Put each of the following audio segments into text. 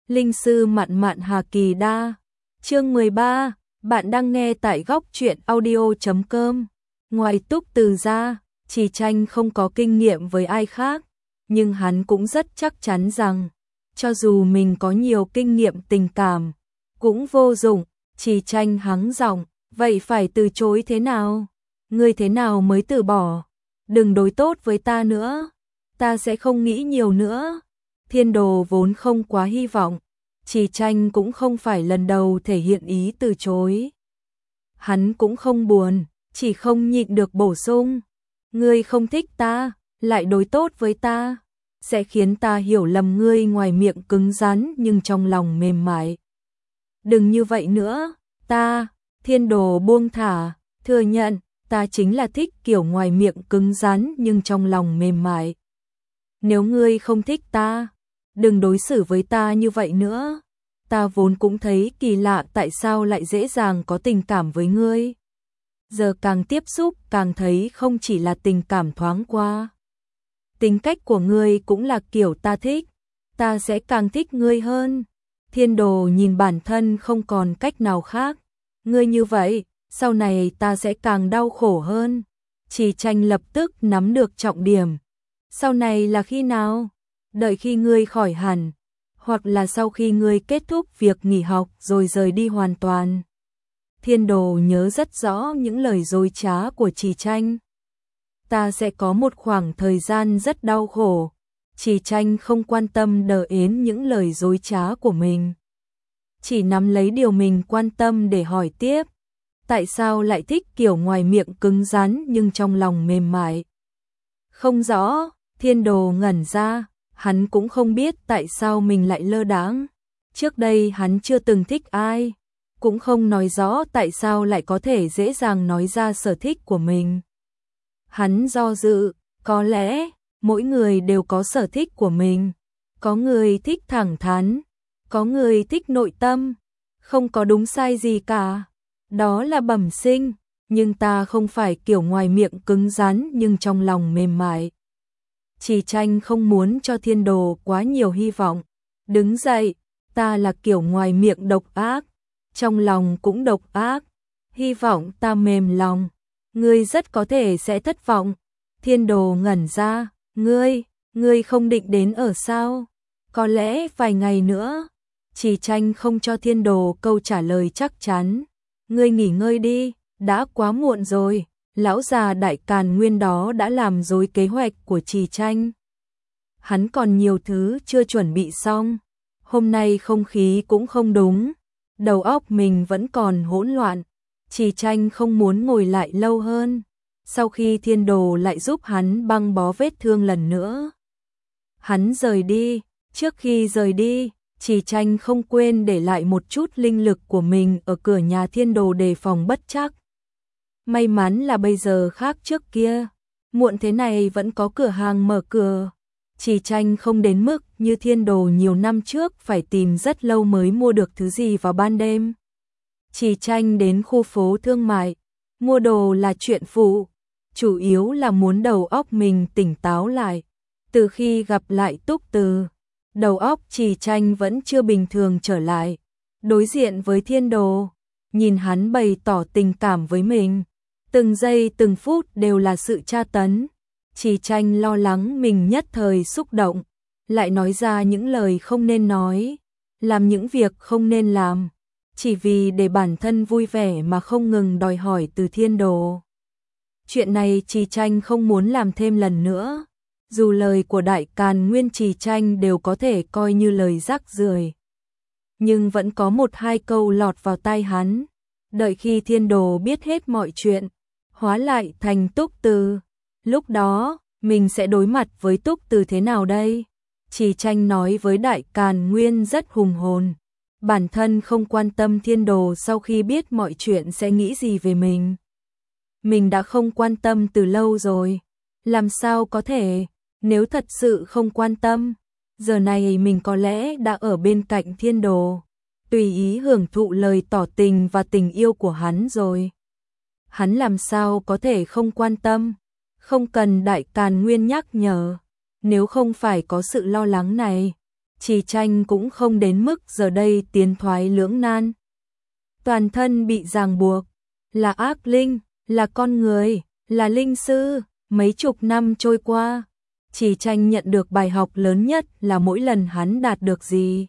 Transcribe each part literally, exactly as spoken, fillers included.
Linh sư mạn mạn Hà Kỳ Đa. Chương mười ba, bạn đang nghe tại góc truyện audio chấm com. Ngoài Túc Từ ra, Trì Tranh không có kinh nghiệm với ai khác, nhưng hắn cũng rất chắc chắn rằng, cho dù mình có nhiều kinh nghiệm tình cảm, cũng vô dụng. Trì Tranh hắng giọng, vậy phải từ chối thế nào? Ngươi thế nào mới từ bỏ? Đừng đối tốt với ta nữa, ta sẽ không nghĩ nhiều nữa. Thiên Đồ vốn không quá hy vọng, Trì Tranh cũng không phải lần đầu thể hiện ý từ chối. Hắn cũng không buồn, chỉ không nhịn được bổ sung. Ngươi không thích ta, lại đối tốt với ta, sẽ khiến ta hiểu lầm ngươi ngoài miệng cứng rắn nhưng trong lòng mềm mại. Đừng như vậy nữa, ta, Thiên Đồ buông thả, thừa nhận, ta chính là thích kiểu ngoài miệng cứng rắn nhưng trong lòng mềm mại. Nếu ngươi không thích ta, đừng đối xử với ta như vậy nữa. Ta vốn cũng thấy kỳ lạ tại sao lại dễ dàng có tình cảm với ngươi. Giờ càng tiếp xúc càng thấy không chỉ là tình cảm thoáng qua. Tính cách của ngươi cũng là kiểu ta thích, ta sẽ càng thích ngươi hơn. Thiên Đồ nhìn bản thân không còn cách nào khác. Ngươi như vậy, sau này ta sẽ càng đau khổ hơn. Trì Tranh lập tức nắm được trọng điểm. Sau này là khi nào? Đợi khi ngươi khỏi hẳn, hoặc là sau khi ngươi kết thúc việc nghỉ học rồi rời đi hoàn toàn. Thiên Đồ nhớ rất rõ những lời dối trá của Trì Tranh. Ta sẽ có một khoảng thời gian rất đau khổ. Trì Tranh không quan tâm đờ ến những lời dối trá của mình, chỉ nắm lấy điều mình quan tâm để hỏi tiếp. Tại sao lại thích kiểu ngoài miệng cứng rắn nhưng trong lòng mềm mại? Không rõ. Thiên Đồ ngẩn ra, hắn cũng không biết tại sao mình lại lơ đãng. Trước đây hắn chưa từng thích ai, cũng không nói rõ tại sao lại có thể dễ dàng nói ra sở thích của mình. Hắn do dự, có lẽ mỗi người đều có sở thích của mình. Có người thích thẳng thắn, có người thích nội tâm, không có đúng sai gì cả. Đó là bẩm sinh, nhưng ta không phải kiểu ngoài miệng cứng rắn nhưng trong lòng mềm mại. Trì Tranh không muốn cho Thiên Đồ quá nhiều hy vọng. Đứng dậy, ta là kiểu ngoài miệng độc ác, trong lòng cũng độc ác. Hy vọng ta mềm lòng, ngươi rất có thể sẽ thất vọng. Thiên Đồ ngẩn ra, ngươi, ngươi không định đến ở sao? Có lẽ vài ngày nữa. Trì Tranh không cho Thiên Đồ câu trả lời chắc chắn. Ngươi nghỉ ngơi đi, đã quá muộn rồi. Lão già Đại Càn Nguyên đó đã làm rối kế hoạch của Trì Tranh. Hắn còn nhiều thứ chưa chuẩn bị xong. Hôm nay không khí cũng không đúng, đầu óc mình vẫn còn hỗn loạn. Trì Tranh không muốn ngồi lại lâu hơn. Sau khi Thiên Đồ lại giúp hắn băng bó vết thương lần nữa, hắn rời đi. Trước khi rời đi, Trì Tranh không quên để lại một chút linh lực của mình ở cửa nhà Thiên Đồ đề phòng bất trắc. May mắn là bây giờ khác trước kia, muộn thế này vẫn có cửa hàng mở cửa. Trì Tranh không đến mức như Thiên Đồ nhiều năm trước phải tìm rất lâu mới mua được thứ gì vào ban đêm. Trì Tranh đến khu phố thương mại, mua đồ là chuyện phụ, chủ yếu là muốn đầu óc mình tỉnh táo lại. Từ khi gặp lại Túc Từ, đầu óc Trì Tranh vẫn chưa bình thường trở lại. Đối diện với Thiên Đồ, nhìn hắn bày tỏ tình cảm với mình, từng giây từng phút đều là sự tra tấn. Trì Tranh lo lắng mình nhất thời xúc động, lại nói ra những lời không nên nói, làm những việc không nên làm, chỉ vì để bản thân vui vẻ mà không ngừng đòi hỏi từ Thiên Đồ. Chuyện này Trì Tranh không muốn làm thêm lần nữa. Dù lời của Đại Càn Nguyên Trì Tranh đều có thể coi như lời rác rưởi, nhưng vẫn có một hai câu lọt vào tai hắn. Đợi khi Thiên Đồ biết hết mọi chuyện, hóa lại thành Túc Từ, lúc đó mình sẽ đối mặt với Túc Từ thế nào đây? Trì Tranh nói với Đại Càn Nguyên rất hùng hồn. Bản thân không quan tâm Thiên Đồ sau khi biết mọi chuyện sẽ nghĩ gì về mình. Mình đã không quan tâm từ lâu rồi. Làm sao có thể? Nếu thật sự không quan tâm, giờ này mình có lẽ đã ở bên cạnh Thiên Đồ, tùy ý hưởng thụ lời tỏ tình và tình yêu của hắn rồi. Hắn làm sao có thể không quan tâm? Không cần Đại Càn Nguyên nhắc nhở. Nếu không phải có sự lo lắng này, Trì Tranh cũng không đến mức giờ đây tiến thoái lưỡng nan. Toàn thân bị ràng buộc, là ác linh, là con người, là linh sư, mấy chục năm trôi qua, Trì Tranh nhận được bài học lớn nhất là mỗi lần hắn đạt được gì,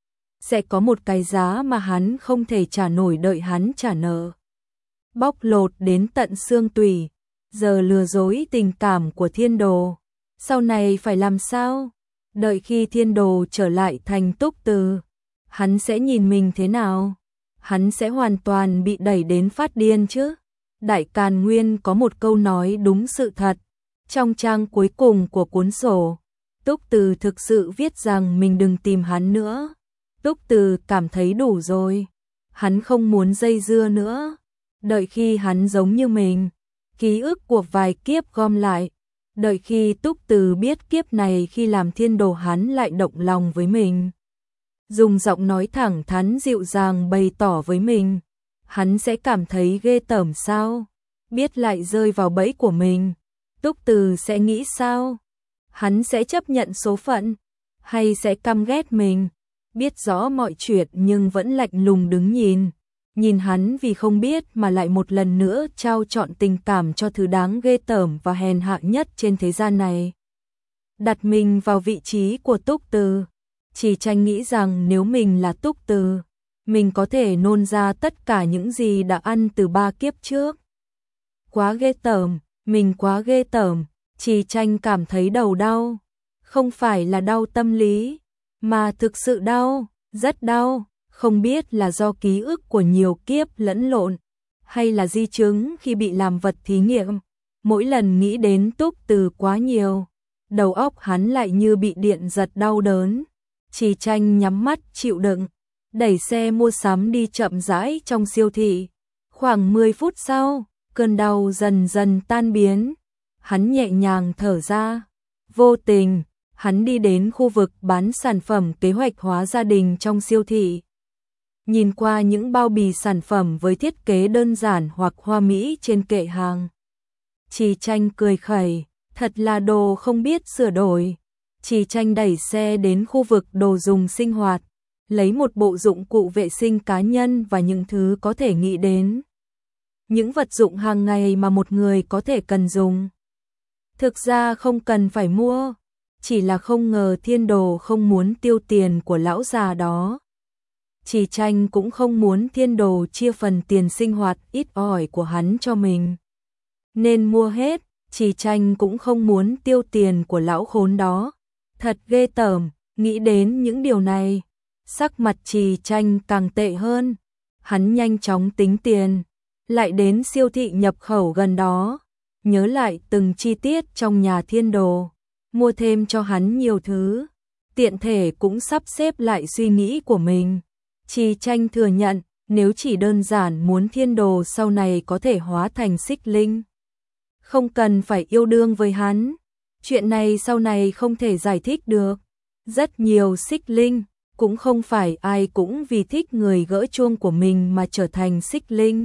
sẽ có một cái giá mà hắn không thể trả nổi đợi hắn trả nợ. Bóc lột đến tận xương tủy, giờ lừa dối tình cảm của Thiên Đồ. Sau này phải làm sao? Đợi khi Thiên Đồ trở lại thành Túc Từ, hắn sẽ nhìn mình thế nào? Hắn sẽ hoàn toàn bị đẩy đến phát điên chứ? Đại Càn Nguyên có một câu nói đúng sự thật. Trong trang cuối cùng của cuốn sổ, Túc Từ thực sự viết rằng mình đừng tìm hắn nữa. Túc Từ cảm thấy đủ rồi. Hắn không muốn dây dưa nữa. Đợi khi hắn giống như mình, ký ức của vài kiếp gom lại. Đợi khi Túc Từ biết kiếp này khi làm Thiên Đồ hắn lại động lòng với mình. Dùng giọng nói thẳng thắn dịu dàng bày tỏ với mình. Hắn sẽ cảm thấy ghê tởm sao? Biết lại rơi vào bẫy của mình, Túc Từ sẽ nghĩ sao? Hắn sẽ chấp nhận số phận, hay sẽ căm ghét mình? Biết rõ mọi chuyện nhưng vẫn lạnh lùng đứng nhìn. Nhìn hắn vì không biết mà lại một lần nữa trao trọn tình cảm cho thứ đáng ghê tởm và hèn hạ nhất trên thế gian này. Đặt mình vào vị trí của Túc Từ, Trì Tranh nghĩ rằng nếu mình là Túc Từ, mình có thể nôn ra tất cả những gì đã ăn từ ba kiếp trước. Quá ghê tởm, mình quá ghê tởm, Trì Tranh cảm thấy đầu đau. Không phải là đau tâm lý, mà thực sự đau, rất đau. Không biết là do ký ức của nhiều kiếp lẫn lộn, hay là di chứng khi bị làm vật thí nghiệm. Mỗi lần nghĩ đến Túc Từ quá nhiều, đầu óc hắn lại như bị điện giật đau đớn. Trì Tranh nhắm mắt chịu đựng, đẩy xe mua sắm đi chậm rãi trong siêu thị. Khoảng mười phút sau, cơn đau dần dần tan biến. Hắn nhẹ nhàng thở ra. Vô tình, hắn đi đến khu vực bán sản phẩm kế hoạch hóa gia đình trong siêu thị. Nhìn qua những bao bì sản phẩm với thiết kế đơn giản hoặc hoa mỹ trên kệ hàng, Trì Tranh cười khẩy, thật là đồ không biết sửa đổi. Trì Tranh đẩy xe đến khu vực đồ dùng sinh hoạt, lấy một bộ dụng cụ vệ sinh cá nhân và những thứ có thể nghĩ đến. Những vật dụng hàng ngày mà một người có thể cần dùng. Thực ra không cần phải mua, chỉ là không ngờ Thiên Đồ không muốn tiêu tiền của lão già đó. Trì Tranh cũng không muốn Thiên Đồ chia phần tiền sinh hoạt ít ỏi của hắn cho mình, nên mua hết. Trì Tranh cũng không muốn tiêu tiền của lão khốn đó. Thật ghê tởm, nghĩ đến những điều này, sắc mặt Trì Tranh càng tệ hơn. Hắn nhanh chóng tính tiền, lại đến siêu thị nhập khẩu gần đó, nhớ lại từng chi tiết trong nhà Thiên Đồ, mua thêm cho hắn nhiều thứ, tiện thể cũng sắp xếp lại suy nghĩ của mình. Trì Tranh thừa nhận, nếu chỉ đơn giản muốn Thiên Đồ sau này có thể hóa thành xích linh, không cần phải yêu đương với hắn. Chuyện này sau này không thể giải thích được. Rất nhiều xích linh, cũng không phải ai cũng vì thích người gỡ chuông của mình mà trở thành xích linh.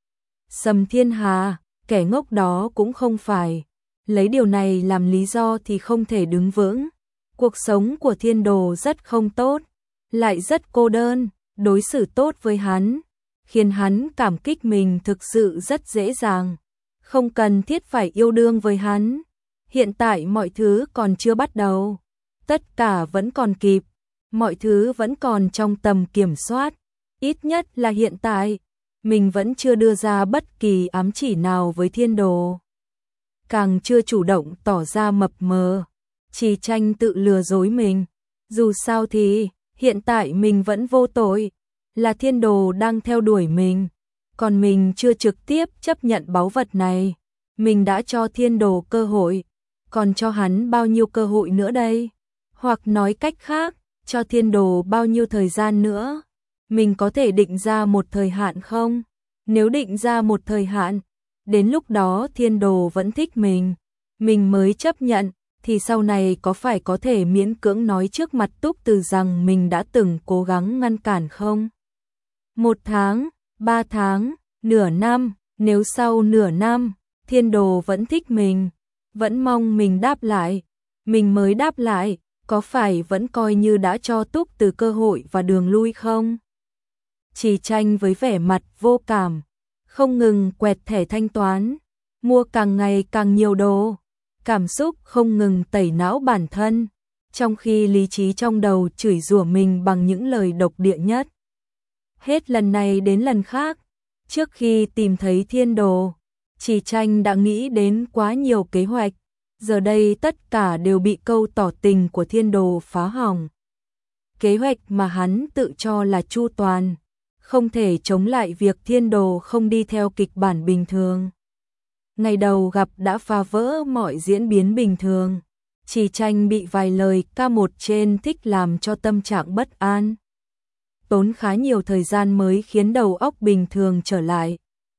Sầm Thiên Hà, kẻ ngốc đó cũng không phải. Lấy điều này làm lý do thì không thể đứng vững. Cuộc sống của Thiên Đồ rất không tốt, lại rất cô đơn. Đối xử tốt với hắn, khiến hắn cảm kích mình thực sự rất dễ dàng. Không cần thiết phải yêu đương với hắn. Hiện tại mọi thứ còn chưa bắt đầu. Tất cả vẫn còn kịp. Mọi thứ vẫn còn trong tầm kiểm soát. Ít nhất là hiện tại, mình vẫn chưa đưa ra bất kỳ ám chỉ nào với Thiên Đồ. Càng chưa chủ động tỏ ra mập mờ. Trì Tranh tự lừa dối mình. Dù sao thì, hiện tại mình vẫn vô tội. Là Thiên Đồ đang theo đuổi mình. Còn mình chưa trực tiếp chấp nhận báu vật này. Mình đã cho Thiên Đồ cơ hội. Còn cho hắn bao nhiêu cơ hội nữa đây? Hoặc nói cách khác, cho Thiên Đồ bao nhiêu thời gian nữa? Mình có thể định ra một thời hạn không? Nếu định ra một thời hạn, đến lúc đó Thiên Đồ vẫn thích mình, mình mới chấp nhận, thì sau này có phải có thể miễn cưỡng nói trước mặt Túc Từ rằng mình đã từng cố gắng ngăn cản không? Một tháng, ba tháng, nửa năm, nếu sau nửa năm, Thiên Đồ vẫn thích mình, vẫn mong mình đáp lại, mình mới đáp lại, có phải vẫn coi như đã cho Túc Từ cơ hội và đường lui không? Chỉ Tranh với vẻ mặt vô cảm, không ngừng quẹt thẻ thanh toán, mua càng ngày càng nhiều đồ, cảm xúc không ngừng tẩy não bản thân, trong khi lý trí trong đầu chửi rủa mình bằng những lời độc địa nhất. Hết lần này đến lần khác, trước khi tìm thấy thiên đồ, Chỉ Tranh đã nghĩ đến quá nhiều kế hoạch, giờ đây tất cả đều bị câu tỏ tình của thiên đồ phá hỏng. Kế hoạch mà hắn tự cho là chu toàn, không thể chống lại việc thiên đồ không đi theo kịch bản bình thường. Ngày đầu gặp đã phá vỡ mọi diễn biến bình thường, Chỉ Tranh bị vài lời ca một trên thích làm cho tâm trạng bất an. Tốn khá nhiều thời gian mới khiến đầu óc bình thường trở lại.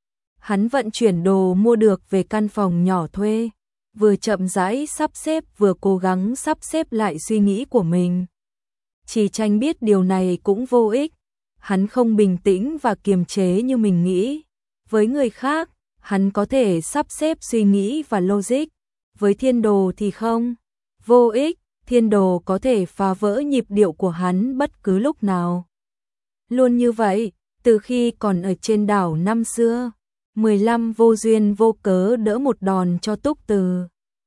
Hắn vận chuyển đồ mua được về căn phòng nhỏ thuê, vừa chậm rãi sắp xếp vừa cố gắng sắp xếp lại suy nghĩ của mình. Chỉ Tranh biết điều này cũng vô ích, hắn không bình tĩnh và kiềm chế như mình nghĩ. Với người khác, hắn có thể sắp xếp suy nghĩ và logic, với thiên đồ thì không. Vô ích, thiên đồ có thể phá vỡ nhịp điệu của hắn bất cứ lúc nào. Luôn như vậy, từ khi còn ở trên đảo năm xưa, mười lăm vô duyên vô cớ đỡ một đòn cho Túc Từ.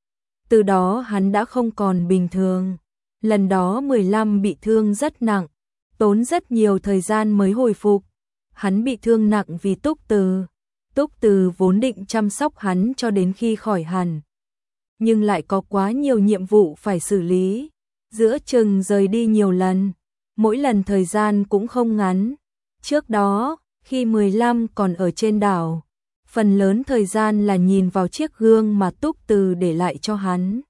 Từ đó hắn đã không còn bình thường. Lần đó mười lăm bị thương rất nặng, tốn rất nhiều thời gian mới hồi phục. Hắn bị thương nặng vì Túc Từ. Túc Từ vốn định chăm sóc hắn cho đến khi khỏi hẳn, nhưng lại có quá nhiều nhiệm vụ phải xử lý. Giữa chừng rời đi nhiều lần, mỗi lần thời gian cũng không ngắn. Trước đó, khi mười lăm còn ở trên đảo, phần lớn thời gian là nhìn vào chiếc gương mà Túc Từ để lại cho hắn.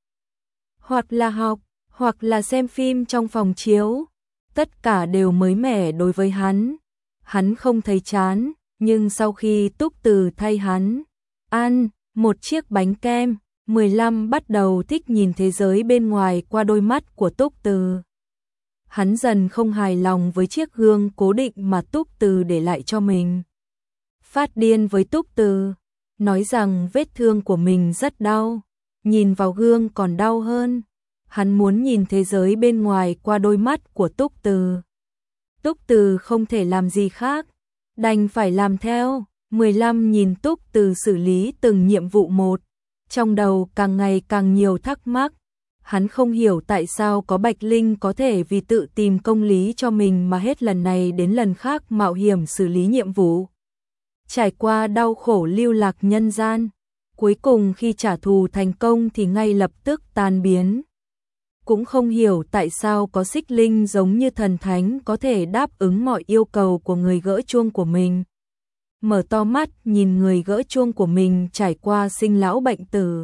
Hoặc là học, hoặc là xem phim trong phòng chiếu. Tất cả đều mới mẻ đối với hắn. Hắn không thấy chán, nhưng sau khi Túc Từ thay hắn ăn một chiếc bánh kem, mười lăm bắt đầu thích nhìn thế giới bên ngoài qua đôi mắt của Túc Từ. Hắn dần không hài lòng với chiếc gương cố định mà Túc Từ để lại cho mình. Phát điên với Túc Từ, nói rằng vết thương của mình rất đau, nhìn vào gương còn đau hơn. Hắn muốn nhìn thế giới bên ngoài qua đôi mắt của Túc Từ. Túc Từ không thể làm gì khác, đành phải làm theo. mười lăm nhìn Túc Từ xử lý từng nhiệm vụ một, trong đầu càng ngày càng nhiều thắc mắc. Hắn không hiểu tại sao có Bạch Linh có thể vì tự tìm công lý cho mình mà hết lần này đến lần khác mạo hiểm xử lý nhiệm vụ. Trải qua đau khổ lưu lạc nhân gian, cuối cùng khi trả thù thành công thì ngay lập tức tan biến. Cũng không hiểu tại sao có Xích Linh giống như thần thánh có thể đáp ứng mọi yêu cầu của người gỡ chuông của mình. Mở to mắt nhìn người gỡ chuông của mình trải qua sinh lão bệnh tử.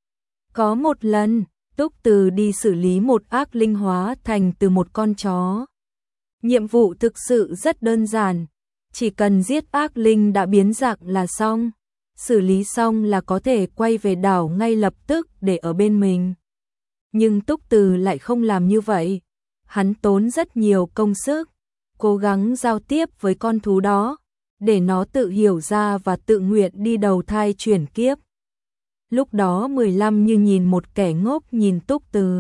Có một lần, Túc Từ đi xử lý một ác linh hóa thành từ một con chó. Nhiệm vụ thực sự rất đơn giản, chỉ cần giết ác linh đã biến dạng là xong. Xử lý xong là có thể quay về đảo ngay lập tức để ở bên mình. Nhưng Túc Từ lại không làm như vậy. Hắn tốn rất nhiều công sức, cố gắng giao tiếp với con thú đó, để nó tự hiểu ra và tự nguyện đi đầu thai chuyển kiếp. Lúc đó mười lăm như nhìn một kẻ ngốc nhìn Túc Từ.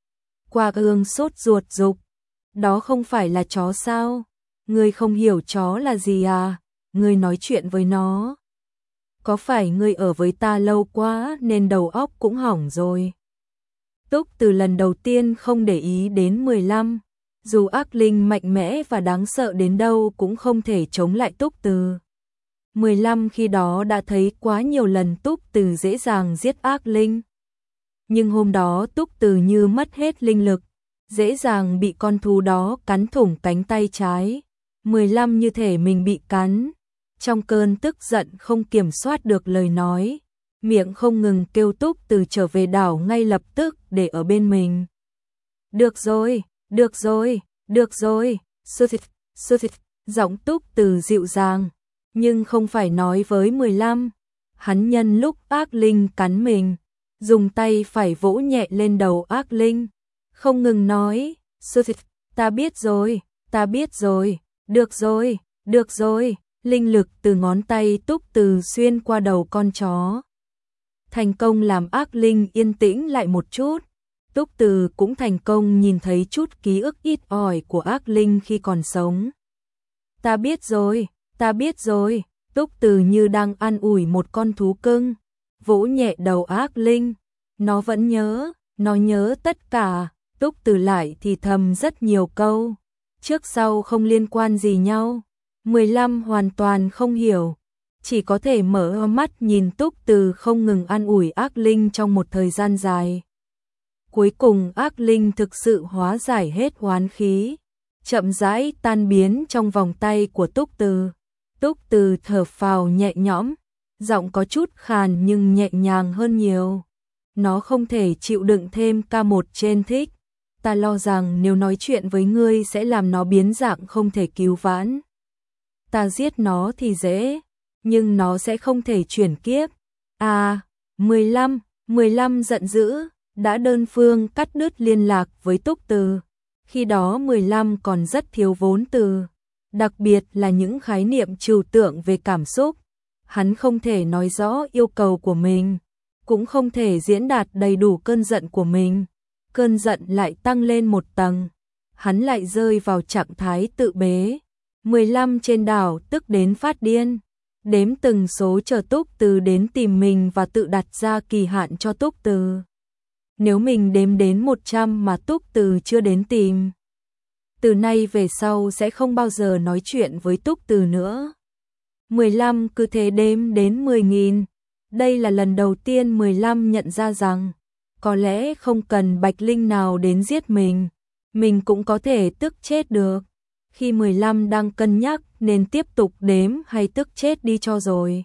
Qua gương sốt ruột dục. Đó không phải là chó sao? Ngươi không hiểu chó là gì à? Ngươi nói chuyện với nó. Có phải ngươi ở với ta lâu quá nên đầu óc cũng hỏng rồi? Túc Từ lần đầu tiên không để ý đến mười lăm. Dù ác linh mạnh mẽ và đáng sợ đến đâu cũng không thể chống lại Túc Từ. mười lăm khi đó đã thấy quá nhiều lần Túc Từ dễ dàng giết ác linh. Nhưng hôm đó Túc Từ như mất hết linh lực, dễ dàng bị con thú đó cắn thủng cánh tay trái. mười lăm như thể mình bị cắn. Trong cơn tức giận không kiểm soát được lời nói, miệng không ngừng kêu Túc Từ trở về đảo ngay lập tức để ở bên mình. Được rồi, được rồi, được rồi, sư thịt, sư thịt, giọng Túc Từ dịu dàng, nhưng không phải nói với mười lăm. Hắn nhân lúc ác linh cắn mình, dùng tay phải vỗ nhẹ lên đầu ác linh, không ngừng nói, sư thịt, ta biết rồi, ta biết rồi, được rồi, được rồi. Linh lực từ ngón tay Túc Từ xuyên qua đầu con chó, thành công làm ác linh yên tĩnh lại một chút. Túc Từ cũng thành công nhìn thấy chút ký ức ít ỏi của Ác Linh khi còn sống. Ta biết rồi, ta biết rồi, Túc Từ như đang an ủi một con thú cưng, vỗ nhẹ đầu Ác Linh. Nó vẫn nhớ, nó nhớ tất cả. Túc Từ lại thì thầm rất nhiều câu, trước sau không liên quan gì nhau. mười lăm hoàn toàn không hiểu, chỉ có thể mở mắt nhìn Túc Từ không ngừng an ủi Ác Linh trong một thời gian dài. Cuối cùng Ác Linh thực sự hóa giải hết oán khí, chậm rãi tan biến trong vòng tay của Túc Từ. Túc Từ thở phào nhẹ nhõm, giọng có chút khàn nhưng nhẹ nhàng hơn nhiều. Nó không thể chịu đựng thêm ca một trên thích. Ta lo rằng nếu nói chuyện với ngươi sẽ làm nó biến dạng không thể cứu vãn. Ta giết nó thì dễ, nhưng nó sẽ không thể chuyển kiếp. À, mười lăm, mười lăm giận dữ, đã đơn phương cắt đứt liên lạc với Túc Từ. Khi đó mười lăm còn rất thiếu vốn từ, đặc biệt là những khái niệm trừu tượng về cảm xúc. Hắn không thể nói rõ yêu cầu của mình, cũng không thể diễn đạt đầy đủ cơn giận của mình. Cơn giận lại tăng lên một tầng, hắn lại rơi vào trạng thái tự bế. mười lăm trên đảo tức đến phát điên, đếm từng số chờ Túc Từ đến tìm mình và tự đặt ra kỳ hạn cho Túc Từ. Nếu mình đếm đến một trăm mà Túc Từ chưa đến tìm, từ nay về sau sẽ không bao giờ nói chuyện với Túc Từ nữa. mười lăm cứ thế đếm đến mười nghìn. Đây là lần đầu tiên mười lăm nhận ra rằng có lẽ không cần Bạch Linh nào đến giết mình, mình cũng có thể tức chết được. Khi mười lăm đang cân nhắc nên tiếp tục đếm hay tức chết đi cho rồi.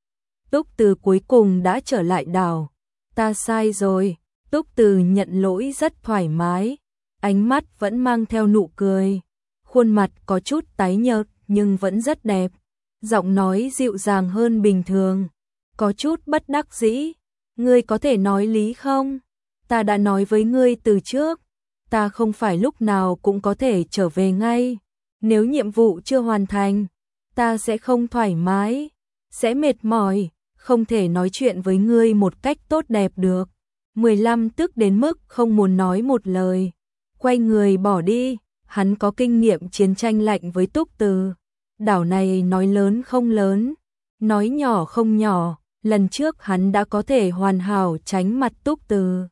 Túc Từ cuối cùng đã trở lại đảo. Ta sai rồi. Túc Từ nhận lỗi rất thoải mái, ánh mắt vẫn mang theo nụ cười. Khuôn mặt có chút tái nhợt nhưng vẫn rất đẹp. Giọng nói dịu dàng hơn bình thường, có chút bất đắc dĩ. Ngươi có thể nói lý không? Ta đã nói với ngươi từ trước, ta không phải lúc nào cũng có thể trở về ngay. Nếu nhiệm vụ chưa hoàn thành, ta sẽ không thoải mái, sẽ mệt mỏi, không thể nói chuyện với ngươi một cách tốt đẹp được. mười lăm tức đến mức không muốn nói một lời, quay người bỏ đi. Hắn có kinh nghiệm chiến tranh lạnh với Túc Từ. Đảo này nói lớn không lớn, nói nhỏ không nhỏ. Lần trước hắn đã có thể hoàn hảo tránh mặt Túc Từ,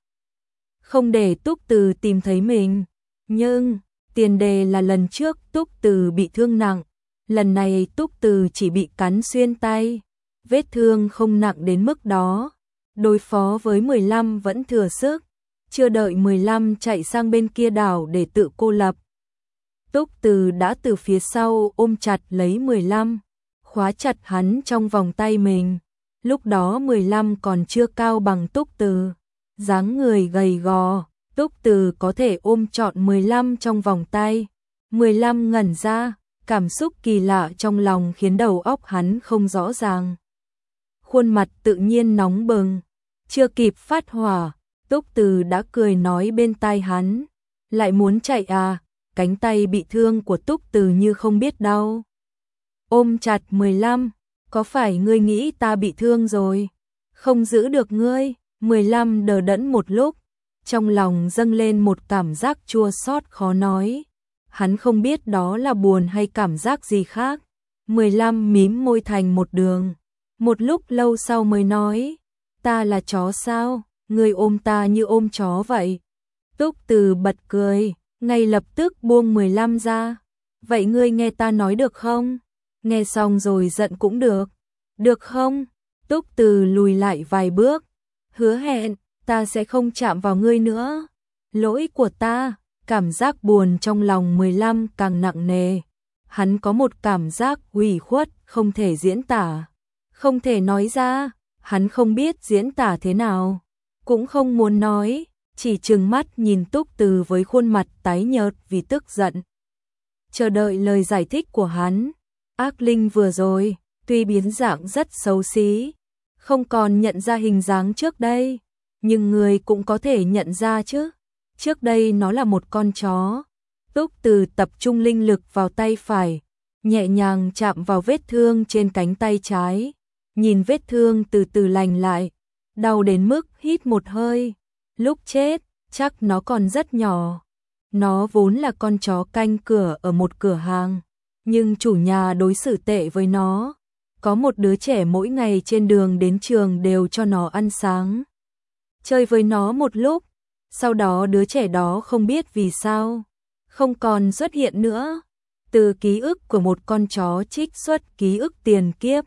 không để Túc Từ tìm thấy mình. Nhưng tiền đề là lần trước Túc Từ bị thương nặng, lần này Túc Từ chỉ bị cắn xuyên tay, vết thương không nặng đến mức đó. Đối phó với mười lăm vẫn thừa sức, chưa đợi mười lăm chạy sang bên kia đảo để tự cô lập, Túc Từ đã từ phía sau ôm chặt lấy mười lăm, khóa chặt hắn trong vòng tay mình. Lúc đó mười lăm còn chưa cao bằng Túc Từ, dáng người gầy gò, Túc Từ có thể ôm trọn mười lăm trong vòng tay. mười lăm ngẩn ra, cảm xúc kỳ lạ trong lòng khiến đầu óc hắn không rõ ràng. Khuôn mặt tự nhiên nóng bừng, chưa kịp phát hỏa, Túc Từ đã cười nói bên tai hắn, lại muốn chạy à? Cánh tay bị thương của Túc Từ như không biết đau. Ôm chặt mười lăm, có phải ngươi nghĩ ta bị thương rồi, không giữ được ngươi? mười lăm đờ đẫn một lúc, trong lòng dâng lên một cảm giác chua xót khó nói. Hắn không biết đó là buồn hay cảm giác gì khác. mười lăm mím môi thành một đường, một lúc lâu sau mới nói, ta là chó sao, ngươi ôm ta như ôm chó vậy. Túc Từ bật cười, ngay lập tức buông mười lăm ra. Vậy ngươi nghe ta nói được không? Nghe xong rồi giận cũng được. Được không? Túc Từ lùi lại vài bước, hứa hẹn, ta sẽ không chạm vào ngươi nữa. Lỗi của ta. Cảm giác buồn trong lòng mười lăm càng nặng nề. Hắn có một cảm giác ủy khuất không thể diễn tả, không thể nói ra. Hắn không biết diễn tả thế nào, cũng không muốn nói, chỉ trừng mắt nhìn Túc Từ với khuôn mặt tái nhợt vì tức giận, chờ đợi lời giải thích của hắn. Ác Linh vừa rồi, tuy biến dạng rất xấu xí, không còn nhận ra hình dáng trước đây, nhưng người cũng có thể nhận ra chứ. Trước đây nó là một con chó. Túc Từ tập trung linh lực vào tay phải, nhẹ nhàng chạm vào vết thương trên cánh tay trái, nhìn vết thương từ từ lành lại, đau đến mức hít một hơi. Lúc chết, chắc nó còn rất nhỏ. Nó vốn là con chó canh cửa ở một cửa hàng, nhưng chủ nhà đối xử tệ với nó. Có một đứa trẻ mỗi ngày trên đường đến trường đều cho nó ăn sáng. Chơi với nó một lúc, sau đó đứa trẻ đó không biết vì sao không còn xuất hiện nữa. Từ ký ức của một con chó trích xuất ký ức tiền kiếp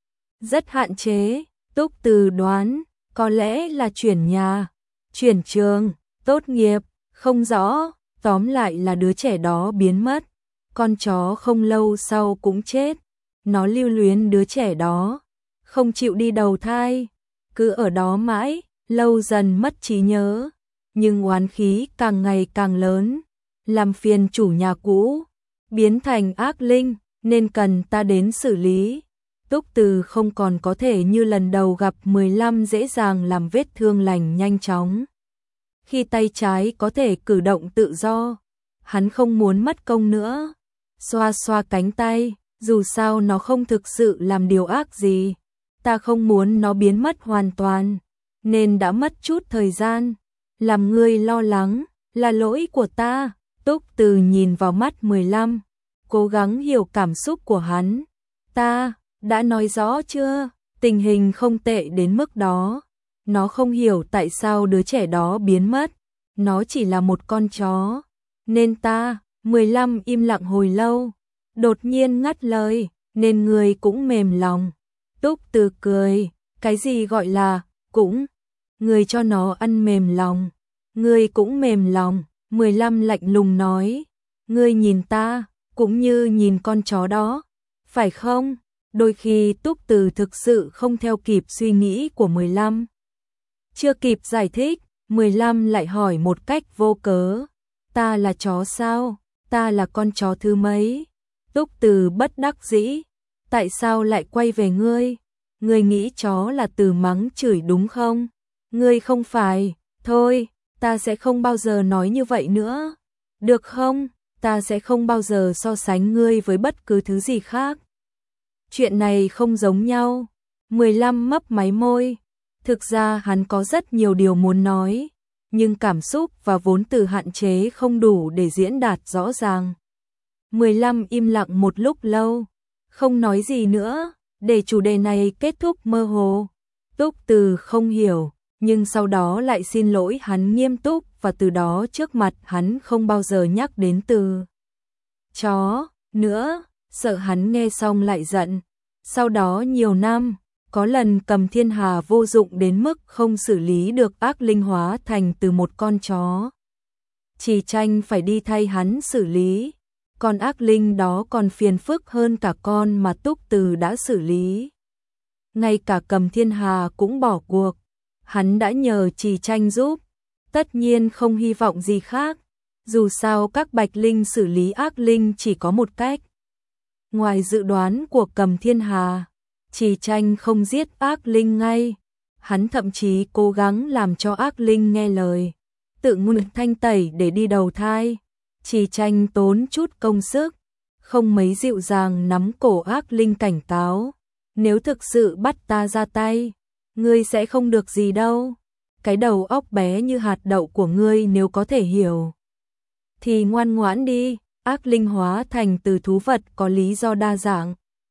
rất hạn chế, Túc Từ đoán có lẽ là chuyển nhà, chuyển trường, tốt nghiệp, không rõ, tóm lại là đứa trẻ đó biến mất. Con chó không lâu sau cũng chết. Nó lưu luyến đứa trẻ đó, không chịu đi đầu thai, cứ ở đó mãi, lâu dần mất trí nhớ, nhưng oán khí càng ngày càng lớn, làm phiền chủ nhà cũ, biến thành ác linh, nên cần ta đến xử lý. Túc Từ không còn có thể như lần đầu gặp mười lăm dễ dàng làm vết thương lành nhanh chóng. Khi tay trái có thể cử động tự do, hắn không muốn mất công nữa. Xoa xoa cánh tay, dù sao nó không thực sự làm điều ác gì. Ta không muốn nó biến mất hoàn toàn, nên đã mất chút thời gian. Làm ngươi lo lắng, là lỗi của ta. Túc Từ nhìn vào mắt mười lăm, cố gắng hiểu cảm xúc của hắn. Ta đã nói rõ chưa, tình hình không tệ đến mức đó. Nó không hiểu tại sao đứa trẻ đó biến mất. Nó chỉ là một con chó. Nên ta, mười lăm im lặng hồi lâu, đột nhiên ngắt lời, nên người cũng mềm lòng. Túc Từ cười, cái gì gọi là, cũng, người cho nó ăn mềm lòng. Người cũng mềm lòng, mười lăm lạnh lùng nói, ngươi nhìn ta, cũng như nhìn con chó đó, phải không? Đôi khi Túc Từ thực sự không theo kịp suy nghĩ của mười lăm. Chưa kịp giải thích, mười lăm lại hỏi một cách vô cớ, ta là chó sao? Ta là con chó thứ mấy? Túc Từ bất đắc dĩ, tại sao lại quay về ngươi? Ngươi nghĩ chó là từ mắng chửi đúng không? Ngươi không phải, thôi, ta sẽ không bao giờ nói như vậy nữa. Được không? Ta sẽ không bao giờ so sánh ngươi với bất cứ thứ gì khác. Chuyện này không giống nhau. mười lăm mấp máy môi. Thực ra hắn có rất nhiều điều muốn nói, nhưng cảm xúc và vốn từ hạn chế không đủ để diễn đạt rõ ràng. mười lăm im lặng một lúc lâu, không nói gì nữa, để chủ đề này kết thúc mơ hồ. Túc Từ không hiểu, nhưng sau đó lại xin lỗi hắn nghiêm túc, và từ đó trước mặt hắn không bao giờ nhắc đến từ chó nữa, sợ hắn nghe xong lại giận. Sau đó nhiều năm, có lần Cầm Thiên Hà vô dụng đến mức không xử lý được ác linh hóa thành từ một con chó. Chỉ Tranh phải đi thay hắn xử lý. Con ác linh đó còn phiền phức hơn cả con mà Túc Từ đã xử lý. Ngay cả Cầm Thiên Hà cũng bỏ cuộc. Hắn đã nhờ Chỉ Tranh giúp. Tất nhiên không hy vọng gì khác. Dù sao các bạch linh xử lý ác linh chỉ có một cách. Ngoài dự đoán của Cầm Thiên Hà, Chỉ Tranh không giết ác linh ngay. Hắn thậm chí cố gắng làm cho ác linh nghe lời, tự nguyện thanh tẩy để đi đầu thai. Chỉ Tranh tốn chút công sức, không mấy dịu dàng nắm cổ ác linh cảnh cáo, nếu thực sự bắt ta ra tay, ngươi sẽ không được gì đâu. Cái đầu óc bé như hạt đậu của ngươi nếu có thể hiểu, thì ngoan ngoãn đi. Ác linh hóa thành từ thú vật có lý do đa dạng.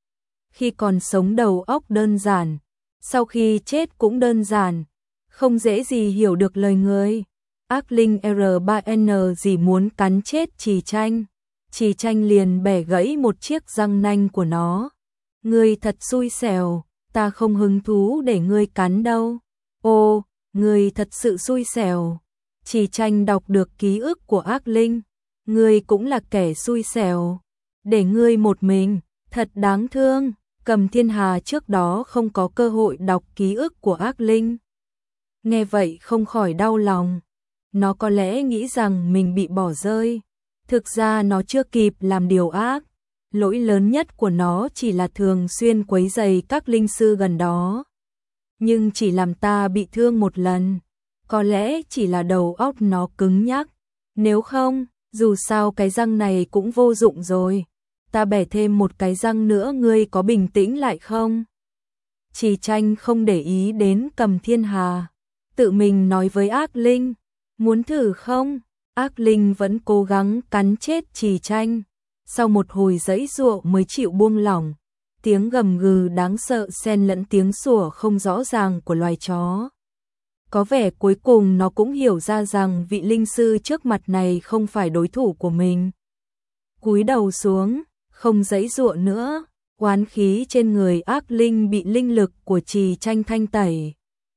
Khi còn sống đầu óc đơn giản, sau khi chết cũng đơn giản, không dễ gì hiểu được lời người. Ác linh R ba N gì muốn cắn chết Chỉ Tranh, Chỉ Tranh liền bẻ gãy một chiếc răng nanh của nó. Ngươi thật xui xẻo, ta không hứng thú để ngươi cắn đâu. Ô, ngươi thật sự xui xẻo. Chỉ Tranh đọc được ký ức của ác linh. Ngươi cũng là kẻ xui xẻo, để ngươi một mình, thật đáng thương. Cầm Thiên Hà trước đó không có cơ hội đọc ký ức của ác linh. Nghe vậy không khỏi đau lòng. Nó có lẽ nghĩ rằng mình bị bỏ rơi. Thực ra nó chưa kịp làm điều ác. Lỗi lớn nhất của nó chỉ là thường xuyên quấy rầy các linh sư gần đó. Nhưng chỉ làm ta bị thương một lần. Có lẽ chỉ là đầu óc nó cứng nhắc. Nếu không, dù sao cái răng này cũng vô dụng rồi. Ta bẻ thêm một cái răng nữa, ngươi có bình tĩnh lại không? Chỉ Tranh không để ý đến Cầm Thiên Hà, tự mình nói với ác linh, Muốn thử không? Ác linh vẫn cố gắng cắn chết Trì Tranh. Sau một hồi giãy giụa mới chịu buông lỏng. Tiếng gầm gừ đáng sợ xen lẫn tiếng sủa không rõ ràng của loài chó. Có vẻ cuối cùng nó cũng hiểu ra rằng vị linh sư trước mặt này không phải đối thủ của mình. Cúi đầu xuống, không giãy giụa nữa, oán khí trên người ác linh bị linh lực của Trì Tranh thanh tẩy.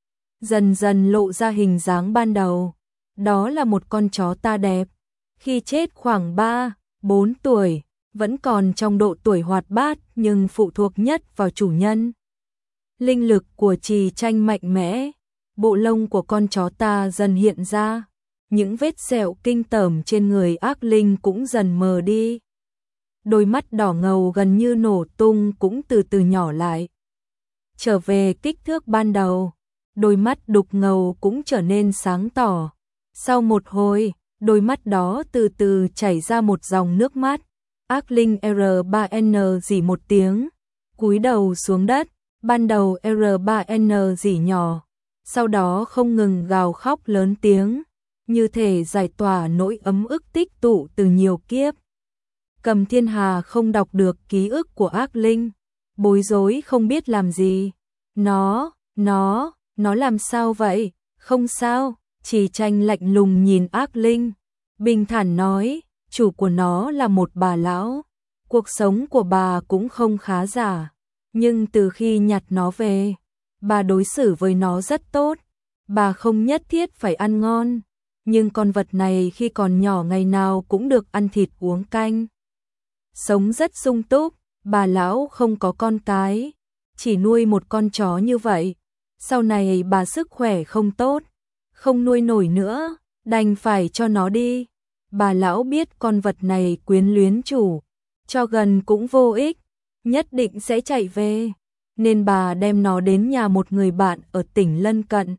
Dần dần lộ ra hình dáng ban đầu. Đó là một con chó ta đẹp. Khi chết khoảng ba, bốn tuổi, vẫn còn trong độ tuổi hoạt bát nhưng phụ thuộc nhất vào chủ nhân. Linh lực của Trì Tranh mạnh mẽ. Bộ lông của con chó ta dần hiện ra. Những vết sẹo kinh tởm trên người ác linh cũng dần mờ đi. Đôi mắt đỏ ngầu gần như nổ tung cũng từ từ nhỏ lại. Trở về kích thước ban đầu. Đôi mắt đục ngầu cũng trở nên sáng tỏ. Sau một hồi, đôi mắt đó từ từ chảy ra một dòng nước mắt. Ác linh R ba N rỉ một tiếng, cúi đầu xuống đất. Ban đầu R ba N rỉ nhỏ, sau đó không ngừng gào khóc lớn tiếng, như thể giải tỏa nỗi ấm ức tích tụ từ nhiều kiếp. Cầm Thiên Hà không đọc được ký ức của ác linh, bối rối không biết làm gì. Nó, nó, nó làm sao vậy? Không sao. Trì Tranh lạnh lùng nhìn ác linh, bình thản nói, chủ của nó là một bà lão, cuộc sống của bà cũng không khá giả, nhưng từ khi nhặt nó về, bà đối xử với nó rất tốt, bà không nhất thiết phải ăn ngon, nhưng con vật này khi còn nhỏ ngày nào cũng được ăn thịt uống canh. Sống rất sung túc, bà lão không có con cái, chỉ nuôi một con chó như vậy, sau này bà sức khỏe không tốt. Không nuôi nổi nữa, đành phải cho nó đi. Bà lão biết con vật này quyến luyến chủ, cho gần cũng vô ích, nhất định sẽ chạy về, nên bà đem nó đến nhà một người bạn ở tỉnh lân cận.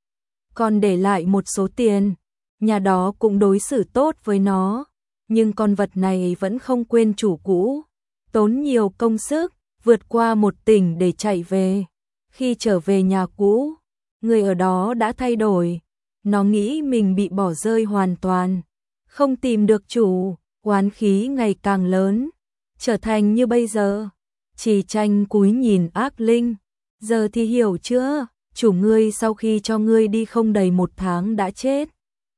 Còn để lại một số tiền, nhà đó cũng đối xử tốt với nó, nhưng con vật này vẫn không quên chủ cũ, tốn nhiều công sức, vượt qua một tỉnh để chạy về. Khi trở về nhà cũ, người ở đó đã thay đổi. Nó nghĩ mình bị bỏ rơi hoàn toàn, không tìm được chủ, oán khí ngày càng lớn, trở thành như bây giờ. Trì Tranh cúi nhìn ác linh, giờ thì hiểu chưa, chủ ngươi sau khi cho ngươi đi không đầy một tháng đã chết.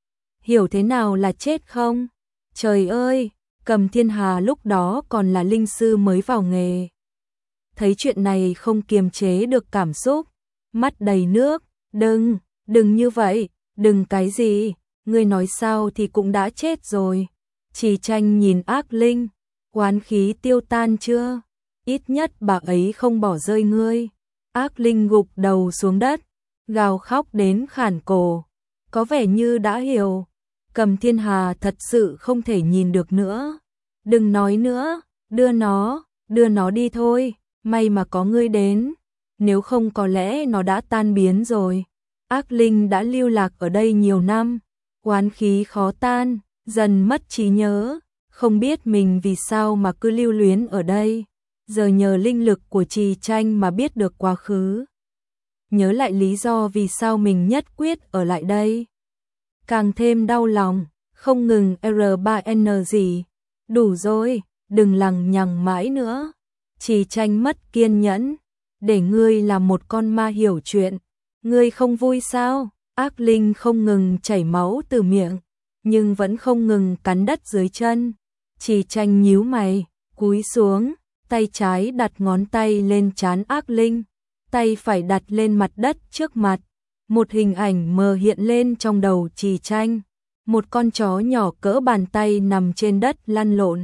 Hiểu thế nào là chết không? Trời ơi, Cầm Thiên Hà lúc đó còn là linh sư mới vào nghề. Thấy chuyện này không kiềm chế được cảm xúc, mắt đầy nước, đừng, đừng như vậy. Đừng cái gì, ngươi nói sao thì cũng đã chết rồi. Trì Tranh nhìn ác linh, oán khí tiêu tan chưa? Ít nhất bà ấy không bỏ rơi ngươi. Ác linh gục đầu xuống đất, gào khóc đến khản cổ, có vẻ như đã hiểu. Cầm Thiên Hà thật sự không thể nhìn được nữa. Đừng nói nữa, đưa nó, đưa nó đi thôi, may mà có ngươi đến, nếu không có lẽ nó đã tan biến rồi. Ác linh đã lưu lạc ở đây nhiều năm, oán khí khó tan, dần mất trí nhớ, không biết mình vì sao mà cứ lưu luyến ở đây, giờ nhờ linh lực của Trì Tranh mà biết được quá khứ. Nhớ lại lý do vì sao mình nhất quyết ở lại đây. Càng thêm đau lòng, không ngừng R ba N gì. Đủ rồi, đừng lằng nhằng mãi nữa. Trì Tranh mất kiên nhẫn, để ngươi làm một con ma hiểu chuyện. Ngươi không vui sao? Ác linh không ngừng chảy máu từ miệng, nhưng vẫn không ngừng cắn đất dưới chân. Trì Tranh nhíu mày, cúi xuống, tay trái đặt ngón tay lên trán ác linh, tay phải đặt lên mặt đất trước mặt. Một hình ảnh mờ hiện lên trong đầu Trì Tranh. Một con chó nhỏ cỡ bàn tay nằm trên đất lăn lộn.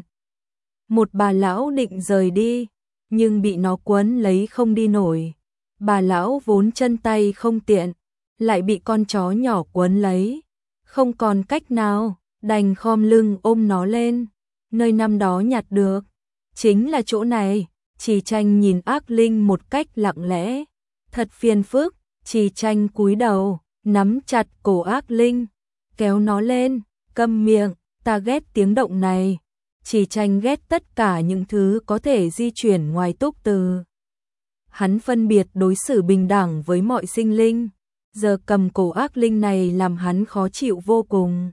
Một bà lão định rời đi, nhưng bị nó quấn lấy không đi nổi. Bà lão vốn chân tay không tiện, lại bị con chó nhỏ quấn lấy. Không còn cách nào, đành khom lưng ôm nó lên. Nơi năm đó nhặt được, chính là chỗ này. Trì Tranh nhìn ác linh một cách lặng lẽ. Thật phiền phức. Trì Tranh cúi đầu, nắm chặt cổ ác linh, kéo nó lên, câm miệng, ta ghét tiếng động này. Trì Tranh ghét tất cả những thứ có thể di chuyển ngoài túc từ. Hắn phân biệt đối xử bình đẳng với mọi sinh linh, giờ cầm cổ ác linh này làm hắn khó chịu vô cùng.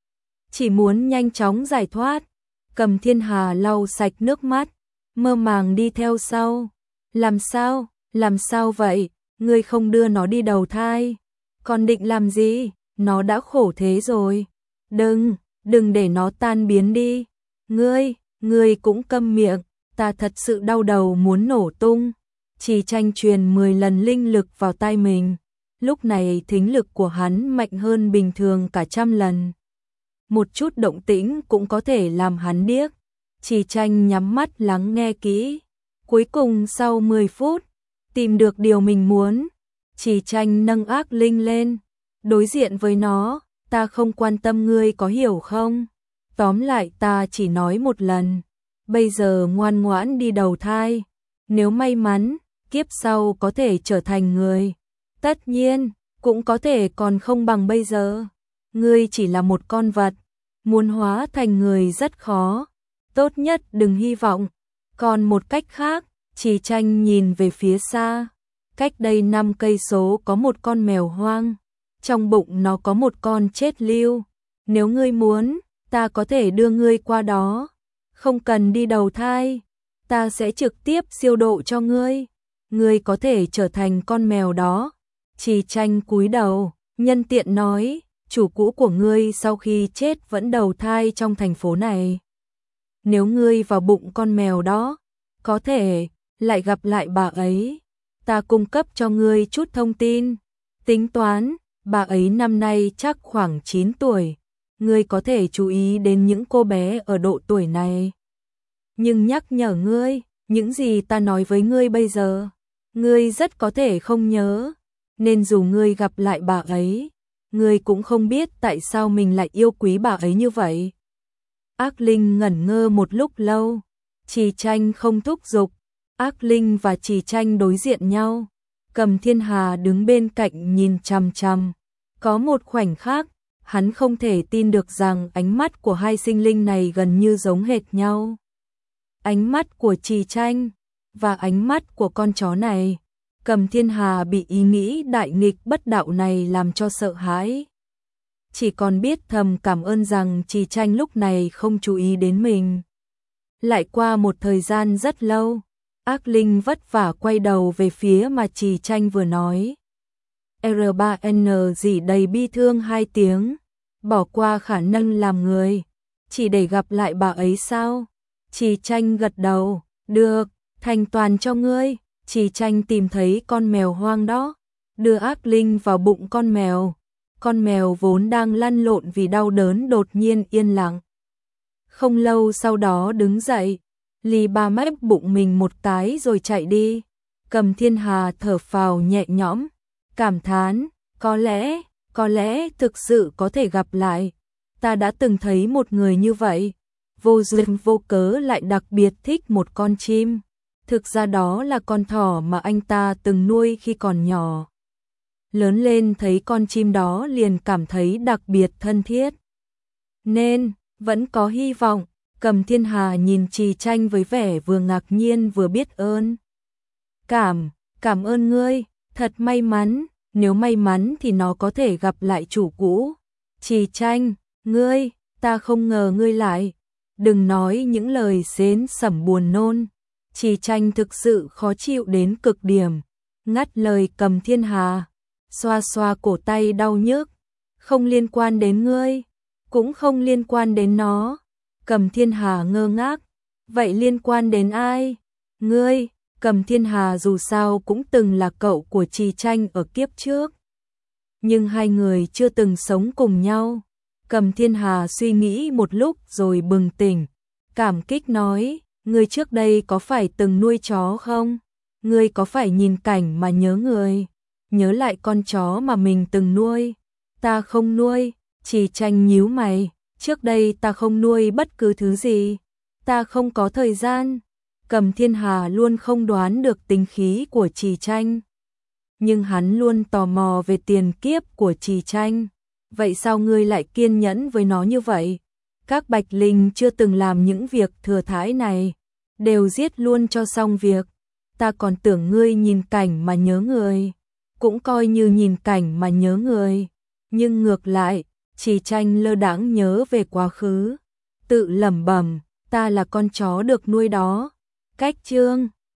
Chỉ muốn nhanh chóng giải thoát. Cầm Thiên Hà lau sạch nước mắt, mơ màng đi theo sau. Làm sao, làm sao vậy, ngươi không đưa nó đi đầu thai, còn định làm gì, nó đã khổ thế rồi. Đừng, đừng để nó tan biến đi. Ngươi, ngươi cũng câm miệng, ta thật sự đau đầu muốn nổ tung. Chỉ Tranh truyền mười lần linh lực vào tai mình. Lúc này thính lực của hắn mạnh hơn bình thường cả trăm lần. Một chút động tĩnh cũng có thể làm hắn điếc. Chỉ Tranh nhắm mắt lắng nghe kỹ. Cuối cùng sau mười phút, tìm được điều mình muốn. Chỉ Tranh nâng ác linh lên, đối diện với nó, ta không quan tâm ngươi có hiểu không? Tóm lại ta chỉ nói một lần, bây giờ ngoan ngoãn đi đầu thai. Nếu may mắn, kiếp sau có thể trở thành người. Tất nhiên, cũng có thể còn không bằng bây giờ. Ngươi chỉ là một con vật, muốn hóa thành người rất khó. Tốt nhất đừng hy vọng. Còn một cách khác, Chỉ Tranh nhìn về phía xa. Cách đây năm cây số có một con mèo hoang. Trong bụng nó có một con chết lưu. Nếu ngươi muốn, ta có thể đưa ngươi qua đó. Không cần đi đầu thai. Ta sẽ trực tiếp siêu độ cho ngươi. Ngươi có thể trở thành con mèo đó. Chỉ Tranh cúi đầu, nhân tiện nói, chủ cũ của ngươi sau khi chết vẫn đầu thai trong thành phố này. Nếu ngươi vào bụng con mèo đó, có thể lại gặp lại bà ấy. Ta cung cấp cho ngươi chút thông tin. Tính toán, bà ấy năm nay chắc khoảng chín tuổi. Ngươi có thể chú ý đến những cô bé ở độ tuổi này. Nhưng nhắc nhở ngươi, những gì ta nói với ngươi bây giờ, ngươi rất có thể không nhớ. Nên dù ngươi gặp lại bà ấy, ngươi cũng không biết tại sao mình lại yêu quý bà ấy như vậy. Ác linh ngẩn ngơ một lúc lâu. Chỉ Tranh không thúc giục. Ác linh và Chỉ Tranh đối diện nhau. Cầm Thiên Hà đứng bên cạnh nhìn chằm chằm. Có một khoảnh khắc, hắn không thể tin được rằng ánh mắt của hai sinh linh này gần như giống hệt nhau. Ánh mắt của Chỉ Tranh và ánh mắt của con chó này. Cầm Thiên Hà bị ý nghĩ đại nghịch bất đạo này làm cho sợ hãi. Chỉ còn biết thầm cảm ơn rằng Chỉ Tranh lúc này không chú ý đến mình. Lại qua một thời gian rất lâu, ác linh vất vả quay đầu về phía mà Chỉ Tranh vừa nói. R ba N gì đầy bi thương hai tiếng, bỏ qua khả năng làm người, chỉ để gặp lại bà ấy sao? Chỉ Tranh gật đầu, được, thành toàn cho ngươi. Chỉ Tranh tìm thấy con mèo hoang đó, đưa ác linh vào bụng con mèo. Con mèo vốn đang lăn lộn vì đau đớn đột nhiên yên lặng. Không lâu sau đó đứng dậy, lì ba mép bụng mình một cái rồi chạy đi. Cầm Thiên Hà thở phào nhẹ nhõm, cảm thán, có lẽ, có lẽ thực sự có thể gặp lại. Ta đã từng thấy một người như vậy, vô duyên vô cớ lại đặc biệt thích một con chim. Thực ra đó là con thỏ mà anh ta từng nuôi khi còn nhỏ. Lớn lên thấy con chim đó liền cảm thấy đặc biệt thân thiết. Nên, vẫn có hy vọng. Cầm Thiên Hà nhìn Chỉ Tranh với vẻ vừa ngạc nhiên vừa biết ơn. Cảm, cảm ơn ngươi, thật may mắn, nếu may mắn thì nó có thể gặp lại chủ cũ. Chỉ Tranh, ngươi, ta không ngờ ngươi lại. Đừng nói những lời xến xẩm buồn nôn. Chỉ Tranh thực sự khó chịu đến cực điểm, ngắt lời Cầm Thiên Hà, xoa xoa cổ tay đau nhức. Không liên quan đến ngươi, cũng không liên quan đến nó. Cầm Thiên Hà ngơ ngác, vậy liên quan đến ai? Ngươi. Cầm Thiên Hà dù sao cũng từng là cậu của Chỉ Tranh ở kiếp trước. Nhưng hai người chưa từng sống cùng nhau. Cầm Thiên Hà suy nghĩ một lúc rồi bừng tỉnh, cảm kích nói, ngươi trước đây có phải từng nuôi chó không? Ngươi có phải nhìn cảnh mà nhớ người, nhớ lại con chó mà mình từng nuôi? Ta không nuôi. Chỉ Tranh nhíu mày, trước đây ta không nuôi bất cứ thứ gì, ta không có thời gian. Cầm Thiên Hà luôn không đoán được tính khí của Chỉ Tranh, nhưng hắn luôn tò mò về tiền kiếp của Chỉ Tranh. Vậy sao ngươi lại kiên nhẫn với nó như vậy? Các bạch linh chưa từng làm những việc thừa thãi này, đều giết luôn cho xong việc. Ta còn tưởng ngươi nhìn cảnh mà nhớ người, cũng coi như nhìn cảnh mà nhớ người. Nhưng ngược lại, Trì Tranh lơ đãng nhớ về quá khứ, tự lẩm bẩm, ta là con chó được nuôi đó. Cách chương